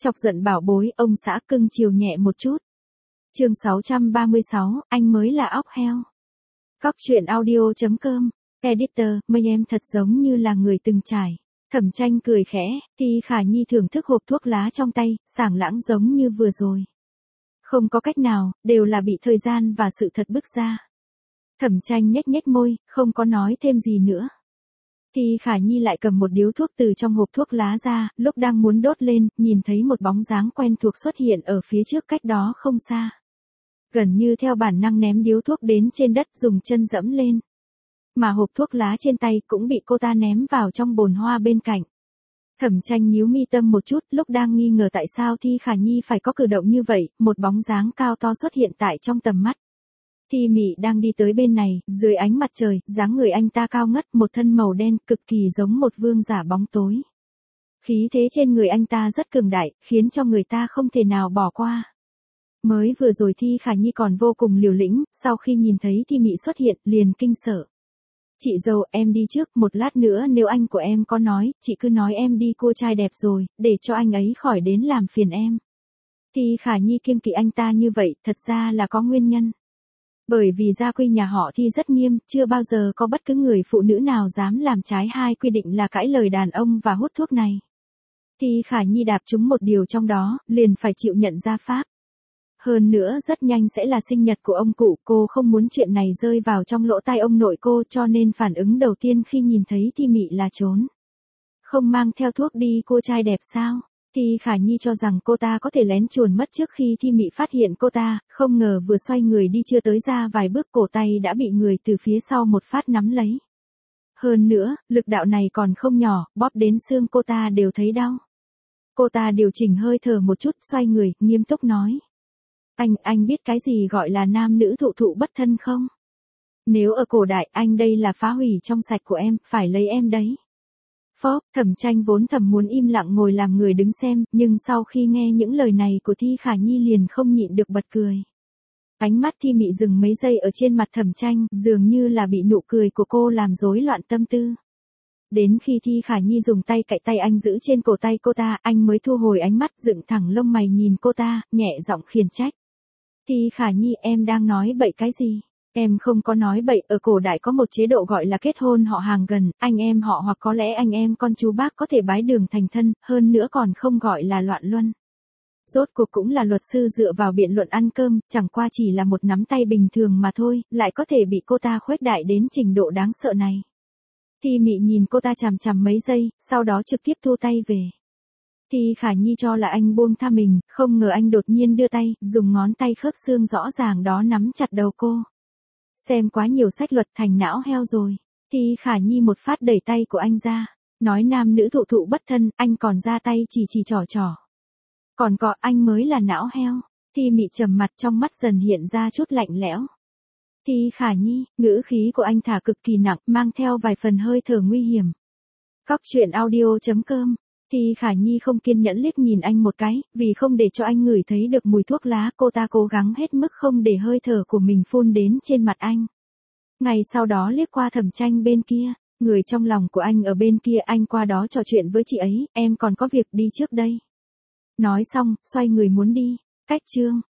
Chọc giận bảo bối, ông xã cưng chiều nhẹ một chút. Chương 636, anh mới là óc heo. Cóc truyện audio.com. Editor, mây em thật giống như là người từng trải. Thẩm Tranh cười khẽ, Thi Khả Nhi thưởng thức hộp thuốc lá trong tay, sảng lãng giống như vừa rồi. Không có cách nào, đều là bị thời gian và sự thật bức ra. Thẩm Tranh nhếch nhếch môi, không có nói thêm gì nữa. Thi Khả Nhi lại cầm một điếu thuốc từ trong hộp thuốc lá ra, lúc đang muốn đốt lên, nhìn thấy một bóng dáng quen thuộc xuất hiện ở phía trước cách đó không xa. Gần như theo bản năng ném điếu thuốc đến trên đất dùng chân dẫm lên. Mà hộp thuốc lá trên tay cũng bị cô ta ném vào trong bồn hoa bên cạnh. Thẩm Tranh nhíu mi tâm một chút, lúc đang nghi ngờ tại sao Thi Khả Nhi phải có cử động như vậy, một bóng dáng cao to xuất hiện tại trong tầm mắt. Thi Mị đang đi tới bên này, dưới ánh mặt trời, dáng người anh ta cao ngất, một thân màu đen, cực kỳ giống một vương giả bóng tối. Khí thế trên người anh ta rất cường đại, khiến cho người ta không thể nào bỏ qua. Mới vừa rồi Thi Khả Nhi còn vô cùng liều lĩnh, sau khi nhìn thấy Thi Mị xuất hiện, liền kinh sợ. Chị dâu, em đi trước, một lát nữa nếu anh của em có nói, chị cứ nói em đi cua trai đẹp rồi, để cho anh ấy khỏi đến làm phiền em. Thi Khả Nhi kiêng kỵ anh ta như vậy, thật ra là có nguyên nhân. Bởi vì gia quy nhà họ Thi rất nghiêm, chưa bao giờ có bất cứ người phụ nữ nào dám làm trái hai quy định là cãi lời đàn ông và hút thuốc này. Thi Khả Nhi đạp trúng một điều trong đó, liền phải chịu nhận gia pháp. Hơn nữa rất nhanh sẽ là sinh nhật của ông cụ, cô không muốn chuyện này rơi vào trong lỗ tai ông nội cô, cho nên phản ứng đầu tiên khi nhìn thấy Thi Mị là trốn. Không mang theo thuốc đi cô trai đẹp sao? Thi Khả Nhi cho rằng cô ta có thể lén chuồn mất trước khi Thi Mị phát hiện cô ta, không ngờ vừa xoay người đi chưa tới ra vài bước cổ tay đã bị người từ phía sau một phát nắm lấy. Hơn nữa, lực đạo này còn không nhỏ, bóp đến xương cô ta đều thấy đau. Cô ta điều chỉnh hơi thở một chút, xoay người, nghiêm túc nói. Anh biết cái gì gọi là nam nữ thụ thụ bất thân không? Nếu ở cổ đại anh đây là phá hủy trong sạch của em, phải lấy em đấy. Phóp, Thẩm Tranh vốn thầm muốn im lặng ngồi làm người đứng xem, nhưng sau khi nghe những lời này của Thi Khả Nhi liền không nhịn được bật cười. Ánh mắt Thi Mị dừng mấy giây ở trên mặt Thẩm Tranh, dường như là bị nụ cười của cô làm rối loạn tâm tư. Đến khi Thi Khả Nhi dùng tay cạy tay anh giữ trên cổ tay cô ta, anh mới thu hồi ánh mắt dựng thẳng lông mày nhìn cô ta, nhẹ giọng khiển trách. Thi Khả Nhi, em đang nói bậy cái gì? Em không có nói bậy, ở cổ đại có một chế độ gọi là kết hôn họ hàng gần, anh em họ hoặc có lẽ anh em con chú bác có thể bái đường thành thân, hơn nữa còn không gọi là loạn luân. Rốt cuộc cũng là luật sư dựa vào biện luận ăn cơm, chẳng qua chỉ là một nắm tay bình thường mà thôi, lại có thể bị cô ta khuếch đại đến trình độ đáng sợ này. Thi Mị nhìn cô ta chằm chằm mấy giây, sau đó trực tiếp thu tay về. Thi Khả Nhi cho là anh buông tha mình, không ngờ anh đột nhiên đưa tay, dùng ngón tay khớp xương rõ ràng đó nắm chặt đầu cô. Xem quá nhiều sách luật thành não heo rồi. Thi Khả Nhi một phát đẩy tay của anh ra. Nói nam nữ thụ thụ bất thân, anh còn ra tay chỉ trỏ. Còn có anh mới là não heo. Thi Mị trầm mặt, trong mắt dần hiện ra chút lạnh lẽo. Thi Khả Nhi, ngữ khí của anh thả cực kỳ nặng, mang theo vài phần hơi thở nguy hiểm. Cóc truyện audio.com. Thi Khả Nhi không kiên nhẫn liếc nhìn anh một cái, vì không để cho anh ngửi thấy được mùi thuốc lá, cô ta cố gắng hết mức không để hơi thở của mình phun đến trên mặt anh. Ngày sau đó liếc qua Thẩm Tranh bên kia, người trong lòng của anh ở bên kia, anh qua đó trò chuyện với chị ấy, em còn có việc đi trước đây. Nói xong, xoay người muốn đi. Cách chương